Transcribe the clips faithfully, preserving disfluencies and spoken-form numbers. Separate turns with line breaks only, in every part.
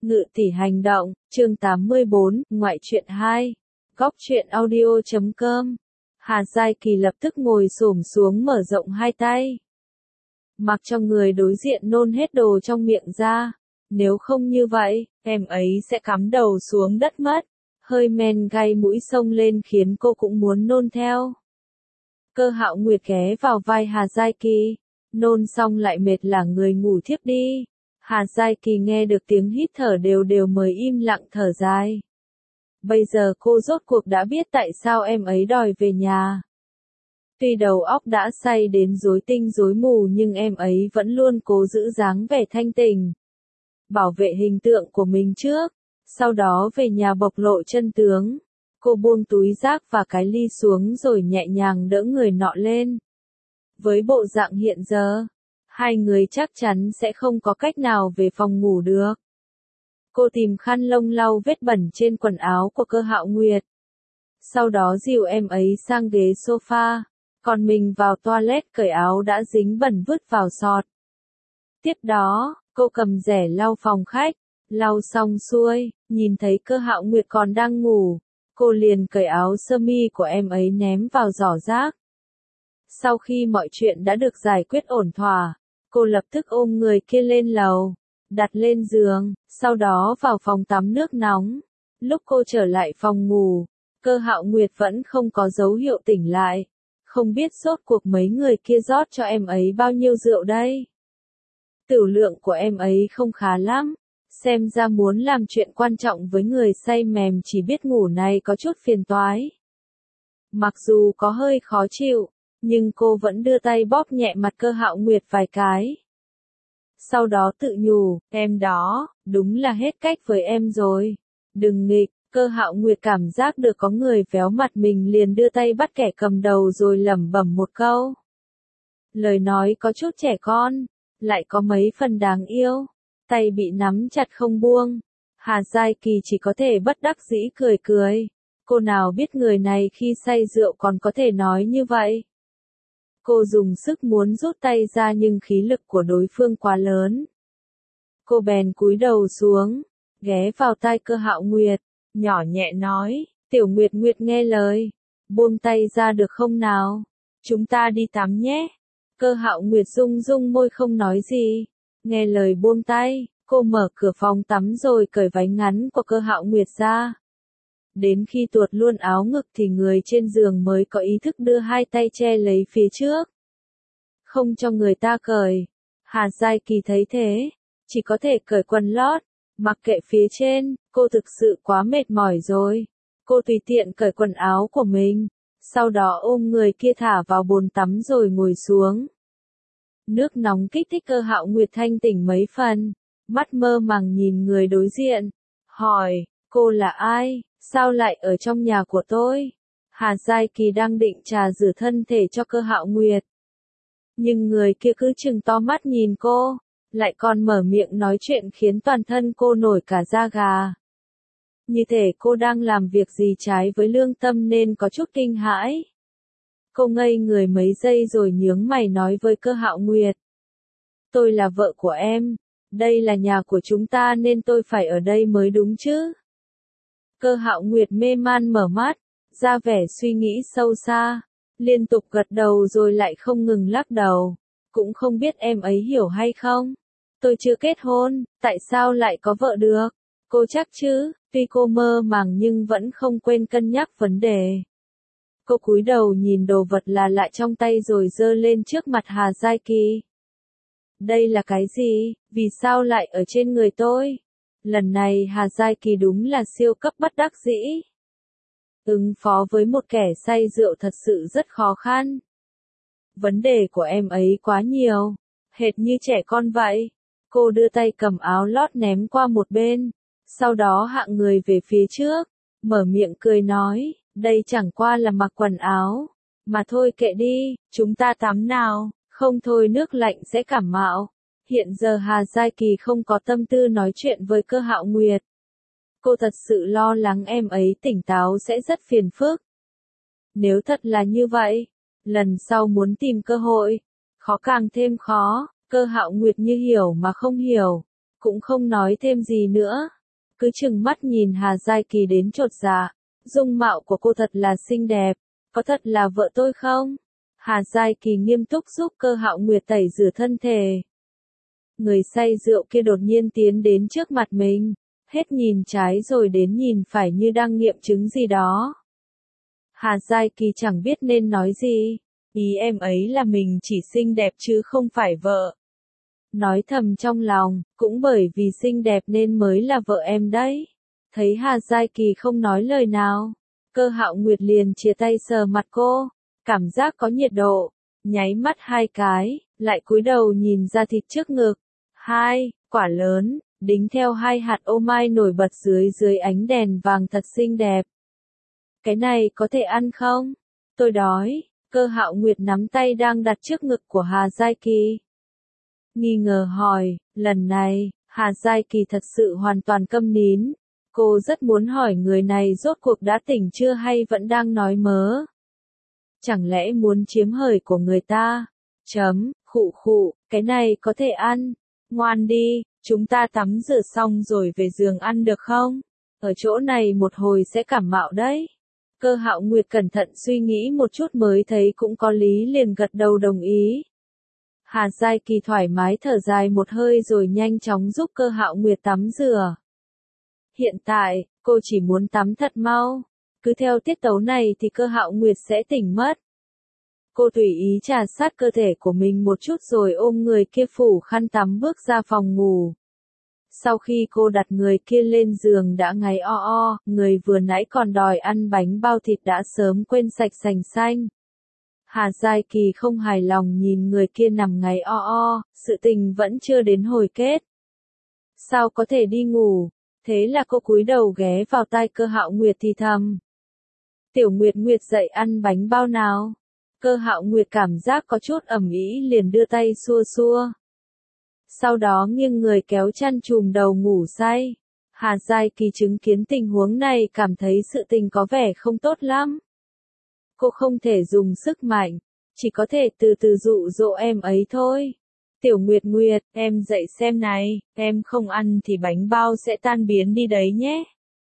Ngự tỷ hành động, chương tám mươi bốn, ngoại truyện hai. Góc truyện audio chấm com. Hà Giai Kỳ lập tức ngồi xổm xuống mở rộng hai tay. Mặc cho người đối diện nôn hết đồ trong miệng ra. Nếu không như vậy, em ấy sẽ cắm đầu xuống đất mất. Hơi men gai mũi xông lên khiến cô cũng muốn nôn theo. Cơ Hạo Nguyệt ghé vào vai Hà Giai Kỳ. Nôn xong lại mệt là người ngủ thiếp đi. Hà Giai Kỳ nghe được tiếng hít thở đều đều mới im lặng thở dài. Bây giờ cô rốt cuộc đã biết tại sao em ấy đòi về nhà. Tuy đầu óc đã say đến rối tinh rối mù nhưng em ấy vẫn luôn cố giữ dáng vẻ thanh tỉnh. Bảo vệ hình tượng của mình trước, sau đó về nhà bộc lộ chân tướng. Cô buông túi rác và cái ly xuống rồi nhẹ nhàng đỡ người nọ lên. Với bộ dạng hiện giờ, hai người chắc chắn sẽ không có cách nào về phòng ngủ được. Cô tìm khăn lông lau vết bẩn trên quần áo của Cơ Hạo Nguyệt. Sau đó dìu em ấy sang ghế sofa, còn mình vào toilet cởi áo đã dính bẩn vứt vào sọt. Tiếp đó, cô cầm rẻ lau phòng khách, lau xong xuôi, nhìn thấy Cơ Hạo Nguyệt còn đang ngủ, cô liền cởi áo sơ mi của em ấy ném vào giỏ rác. Sau khi mọi chuyện đã được giải quyết ổn thỏa, cô lập tức ôm người kia lên lầu, đặt lên giường, sau đó vào phòng tắm nước nóng. Lúc cô trở lại phòng ngủ, Cơ Hạo Nguyệt vẫn không có dấu hiệu tỉnh lại. Không biết rốt cuộc mấy người kia rót cho em ấy bao nhiêu rượu đây. Tửu lượng của em ấy không khá lắm, xem ra muốn làm chuyện quan trọng với người say mềm chỉ biết ngủ này có chút phiền toái. Mặc dù có hơi khó chịu, nhưng cô vẫn đưa tay bóp nhẹ mặt Cơ Hạo Nguyệt vài cái. Sau đó tự nhủ, em đó, đúng là hết cách với em rồi. Đừng nghịch. Cơ Hạo Nguyệt cảm giác được có người véo mặt mình liền đưa tay bắt kẻ cầm đầu rồi lẩm bẩm một câu. Lời nói có chút trẻ con, lại có mấy phần đáng yêu. Tay bị nắm chặt không buông. Hà Giai Kỳ chỉ có thể bất đắc dĩ cười cười. Cô nào biết người này khi say rượu còn có thể nói như vậy. Cô dùng sức muốn rút tay ra nhưng khí lực của đối phương quá lớn. Cô bèn cúi đầu xuống, ghé vào tai Cơ Hạo Nguyệt, nhỏ nhẹ nói, Tiểu Nguyệt Nguyệt nghe lời, buông tay ra được không nào, chúng ta đi tắm nhé. Cơ Hạo Nguyệt rung rung môi không nói gì, nghe lời buông tay, cô mở cửa phòng tắm rồi cởi váy ngắn của Cơ Hạo Nguyệt ra. Đến khi tuột luôn áo ngực thì người trên giường mới có ý thức đưa hai tay che lấy phía trước. Không cho người ta cởi. Hà Giai Kỳ thấy thế, chỉ có thể cởi quần lót, mặc kệ phía trên, cô thực sự quá mệt mỏi rồi. Cô tùy tiện cởi quần áo của mình, sau đó ôm người kia thả vào bồn tắm rồi ngồi xuống. Nước nóng kích thích Cơ Hạo Nguyệt thanh tỉnh mấy phần, mắt mơ màng nhìn người đối diện, hỏi, cô là ai? Sao lại ở trong nhà của tôi? Hà Giai Kỳ đang định trà rửa thân thể cho Cơ Hạo Nguyệt. Nhưng người kia cứ trừng to mắt nhìn cô, lại còn mở miệng nói chuyện khiến toàn thân cô nổi cả da gà. Như thể cô đang làm việc gì trái với lương tâm nên có chút kinh hãi. Cô ngây người mấy giây rồi nhướng mày nói với Cơ Hạo Nguyệt. Tôi là vợ của em, đây là nhà của chúng ta nên tôi phải ở đây mới đúng chứ. Cơ Hạo Nguyệt mê man mở mắt, ra vẻ suy nghĩ sâu xa, liên tục gật đầu rồi lại không ngừng lắc đầu, cũng không biết em ấy hiểu hay không. Tôi chưa kết hôn, tại sao lại có vợ được? Cô chắc chứ? Tuy cô mơ màng nhưng vẫn không quên cân nhắc vấn đề. Cô cúi đầu nhìn đồ vật là lạ trong tay rồi giơ lên trước mặt Hà Giai Kỳ. Đây là cái gì? Vì sao lại ở trên người tôi? Lần này Hà Giai Kỳ đúng là siêu cấp bất đắc dĩ. Ứng phó với một kẻ say rượu thật sự rất khó khăn. Vấn đề của em ấy quá nhiều, hệt như trẻ con vậy. Cô đưa tay cầm áo lót ném qua một bên, sau đó hạ người về phía trước, mở miệng cười nói, đây chẳng qua là mặc quần áo, mà thôi kệ đi, chúng ta tắm nào, không thôi nước lạnh sẽ cảm mạo. Hiện giờ Hà Giai Kỳ không có tâm tư nói chuyện với Cơ Hạo Nguyệt. Cô thật sự lo lắng em ấy tỉnh táo sẽ rất phiền phức. Nếu thật là như vậy, lần sau muốn tìm cơ hội, khó càng thêm khó. Cơ Hạo Nguyệt như hiểu mà không hiểu. cũng không nói thêm gì nữa. Cứ chừng mắt nhìn Hà Giai Kỳ đến chột dạ. Dung mạo của cô thật là xinh đẹp. Có thật là vợ tôi không? Hà Giai Kỳ nghiêm túc giúp Cơ Hạo Nguyệt tẩy rửa thân thể. Người say rượu kia đột nhiên tiến đến trước mặt mình. Hết nhìn trái rồi đến nhìn phải như đang nghiệm chứng gì đó. Hà Giai Kỳ chẳng biết nên nói gì. Ý em ấy là mình chỉ xinh đẹp chứ không phải vợ. Nói thầm trong lòng, cũng bởi vì xinh đẹp nên mới là vợ em đấy. Thấy Hà Giai Kỳ không nói lời nào, Cơ Hạo Nguyệt liền chia tay sờ mặt cô, cảm giác có nhiệt độ, nháy mắt hai cái, lại cúi đầu nhìn ra thịt trước ngực. Hai, quả lớn, đính theo hai hạt ô mai nổi bật dưới dưới ánh đèn vàng thật xinh đẹp. Cái này có thể ăn không? Tôi đói. Cơ Hạo Nguyệt nắm tay đang đặt trước ngực của Hà Giai Kỳ. Nghi ngờ hỏi, lần này, Hà Giai Kỳ thật sự hoàn toàn câm nín. Cô rất muốn hỏi người này rốt cuộc đã tỉnh chưa hay vẫn đang nói mớ. Chẳng lẽ muốn chiếm hời của người ta? Chấm, khụ khụ, cái này có thể ăn. Ngoan đi, chúng ta tắm rửa xong rồi về giường ăn được không? Ở chỗ này một hồi sẽ cảm mạo đấy. Cơ Hạo Nguyệt cẩn thận suy nghĩ một chút mới thấy cũng có lý liền gật đầu đồng ý. Hà Giai Kỳ thoải mái thở dài một hơi rồi nhanh chóng giúp Cơ Hạo Nguyệt tắm rửa. Hiện tại, cô chỉ muốn tắm thật mau. Cứ theo tiết tấu này thì Cơ Hạo Nguyệt sẽ tỉnh mất. Cô tùy ý trà sát cơ thể của mình một chút rồi ôm người kia phủ khăn tắm bước ra phòng ngủ. Sau khi cô đặt người kia lên giường đã ngáy o o, người vừa nãy còn đòi ăn bánh bao thịt đã sớm quên sạch sành xanh. Hà Giai Kỳ không hài lòng nhìn người kia nằm ngáy o o, sự tình vẫn chưa đến hồi kết. Sao có thể đi ngủ? Thế là cô cúi đầu ghé vào tai Cơ Hạo Nguyệt thì thầm. Tiểu Nguyệt Nguyệt dậy ăn bánh bao nào? Cơ Hạo Nguyệt cảm giác có chút ẩm ý liền đưa tay xua xua. Sau đó nghiêng người kéo chăn trùm đầu ngủ say. Hà Giai Kỳ chứng kiến tình huống này cảm thấy sự tình có vẻ không tốt lắm. Cô không thể dùng sức mạnh, chỉ có thể từ từ dụ dỗ em ấy thôi. Tiểu Nguyệt Nguyệt, em dậy xem này, em không ăn thì bánh bao sẽ tan biến đi đấy nhé.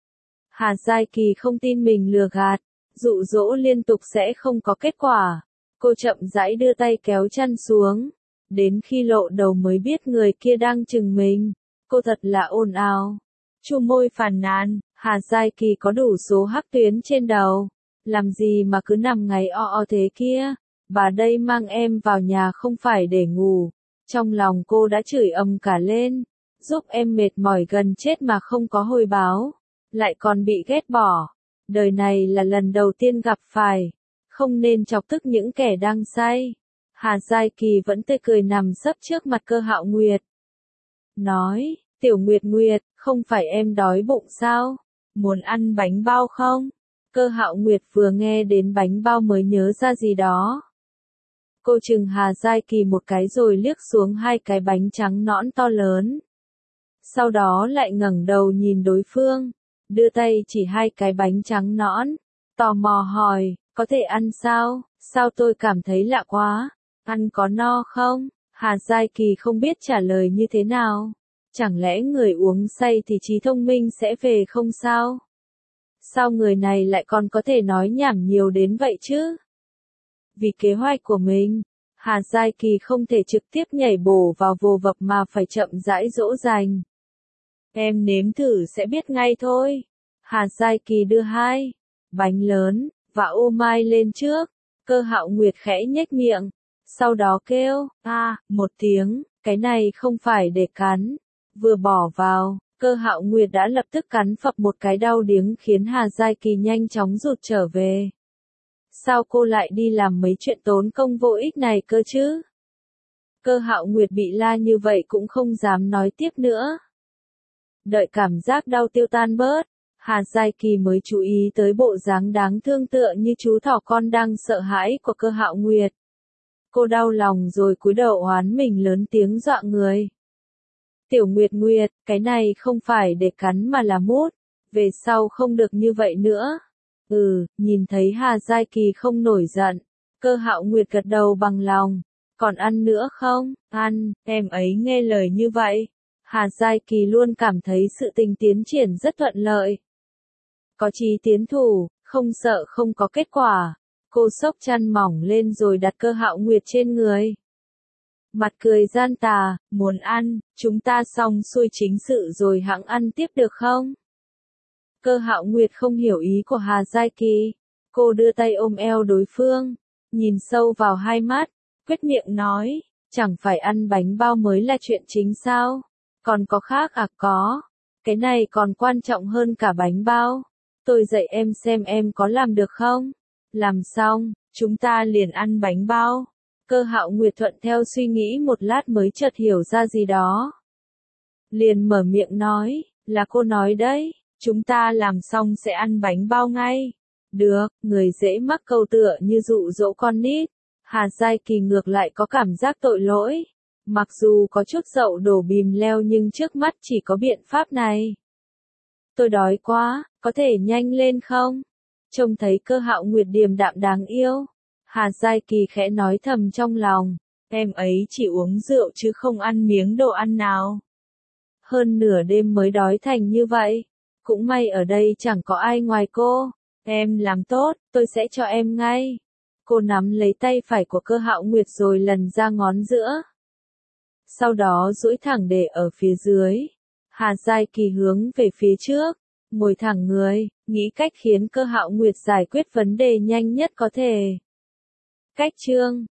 Hà Giai Kỳ không tin mình lừa gạt, dụ dỗ liên tục sẽ không có kết quả. Cô chậm rãi đưa tay kéo chăn xuống. Đến khi lộ đầu mới biết người kia đang chừng mình. Cô thật là ồn ào. Chu môi phàn nàn, Hà Giai Kỳ có đủ số hắc tuyến trên đầu. Làm gì mà cứ nằm ngáy o o thế kia. Bà đây mang em vào nhà không phải để ngủ. Trong lòng cô đã chửi ầm cả lên. Giúp em mệt mỏi gần chết mà không có hồi báo. Lại còn bị ghét bỏ. Đời này là lần đầu tiên gặp phải. Không nên chọc tức những kẻ đang say. Hà Giai Kỳ vẫn tươi cười nằm sấp trước mặt Cơ Hạo Nguyệt. Nói, Tiểu Nguyệt Nguyệt, không phải em đói bụng sao? Muốn ăn bánh bao không? Cơ Hạo Nguyệt vừa nghe đến bánh bao mới nhớ ra gì đó. Cô chừng Hà Giai Kỳ một cái rồi liếc xuống hai cái bánh trắng nõn to lớn. Sau đó lại ngẩng đầu nhìn đối phương, đưa tay chỉ hai cái bánh trắng nõn, tò mò hỏi, có thể ăn sao? Sao tôi cảm thấy lạ quá? Ăn có no không? Hà Giai Kỳ không biết trả lời như thế nào. Chẳng lẽ người uống say thì trí thông minh sẽ về không sao? Sao người này lại còn có thể nói nhảm nhiều đến vậy chứ? Vì kế hoạch của mình, Hà Giai Kỳ không thể trực tiếp nhảy bổ vào vồ vập mà phải chậm rãi dỗ dành. Em nếm thử sẽ biết ngay thôi. Hà Giai Kỳ đưa hai bánh lớn và ô mai lên trước. Cơ Hạo Nguyệt khẽ nhếch miệng. Sau đó kêu, a, à, một tiếng, cái này không phải để cắn. Vừa bỏ vào, Cơ Hạo Nguyệt đã lập tức cắn phập một cái đau điếng khiến Hà Giai Kỳ nhanh chóng rụt trở về. Sao cô lại đi làm mấy chuyện tốn công vô ích này cơ chứ? Cơ Hạo Nguyệt bị la như vậy cũng không dám nói tiếp nữa. Đợi cảm giác đau tiêu tan bớt, Hà Giai Kỳ mới chú ý tới bộ dáng đáng thương tựa như chú thỏ con đang sợ hãi của Cơ Hạo Nguyệt. Cô đau lòng rồi cúi đầu oán mình lớn tiếng dọa người. Tiểu Nguyệt Nguyệt, cái này không phải để cắn mà là mút, về sau không được như vậy nữa. Ừ, nhìn thấy Hà Giai Kỳ không nổi giận, Cơ Hạo Nguyệt gật đầu bằng lòng. Còn ăn nữa không? Ăn, em ấy nghe lời như vậy. Hà Giai Kỳ luôn cảm thấy sự tình tiến triển rất thuận lợi. Có chí tiến thủ, không sợ không có kết quả. Cô xốc chăn mỏng lên rồi đặt Cơ Hạo Nguyệt trên người. Mặt cười gian tà, muốn ăn, chúng ta xong xuôi chính sự rồi hẵng ăn tiếp được không? Cơ Hạo Nguyệt không hiểu ý của Hà Giai Kỳ. Cô đưa tay ôm eo đối phương, nhìn sâu vào hai mắt, quyết miệng nói, chẳng phải ăn bánh bao mới là chuyện chính sao? Còn có khác à? Có. Cái này còn quan trọng hơn cả bánh bao. Tôi dạy em xem em có làm được không? Làm xong, chúng ta liền ăn bánh bao. Cơ Hạo Nguyệt thuận theo suy nghĩ một lát mới chợt hiểu ra gì đó. Liền mở miệng nói, là cô nói đấy, chúng ta làm xong sẽ ăn bánh bao ngay. Được, người dễ mắc câu tựa như dụ dỗ con nít. Hà Giai Kỳ ngược lại có cảm giác tội lỗi. Mặc dù có chút dậu đổ bìm leo nhưng trước mắt chỉ có biện pháp này. Tôi đói quá, có thể nhanh lên không? Trông thấy Cơ Hạo Nguyệt điềm đạm đáng yêu. Hà Giai Kỳ khẽ nói thầm trong lòng, em ấy chỉ uống rượu chứ không ăn miếng đồ ăn nào. Hơn nửa đêm mới đói thành như vậy. Cũng may ở đây chẳng có ai ngoài cô. Em làm tốt, tôi sẽ cho em ngay. Cô nắm lấy tay phải của Cơ Hạo Nguyệt rồi lần ra ngón giữa. Sau đó duỗi thẳng để ở phía dưới. Hà Giai Kỳ hướng về phía trước, ngồi thẳng người, nghĩ cách khiến Cơ Hạo Nguyệt giải quyết vấn đề nhanh nhất có thể. Cách chương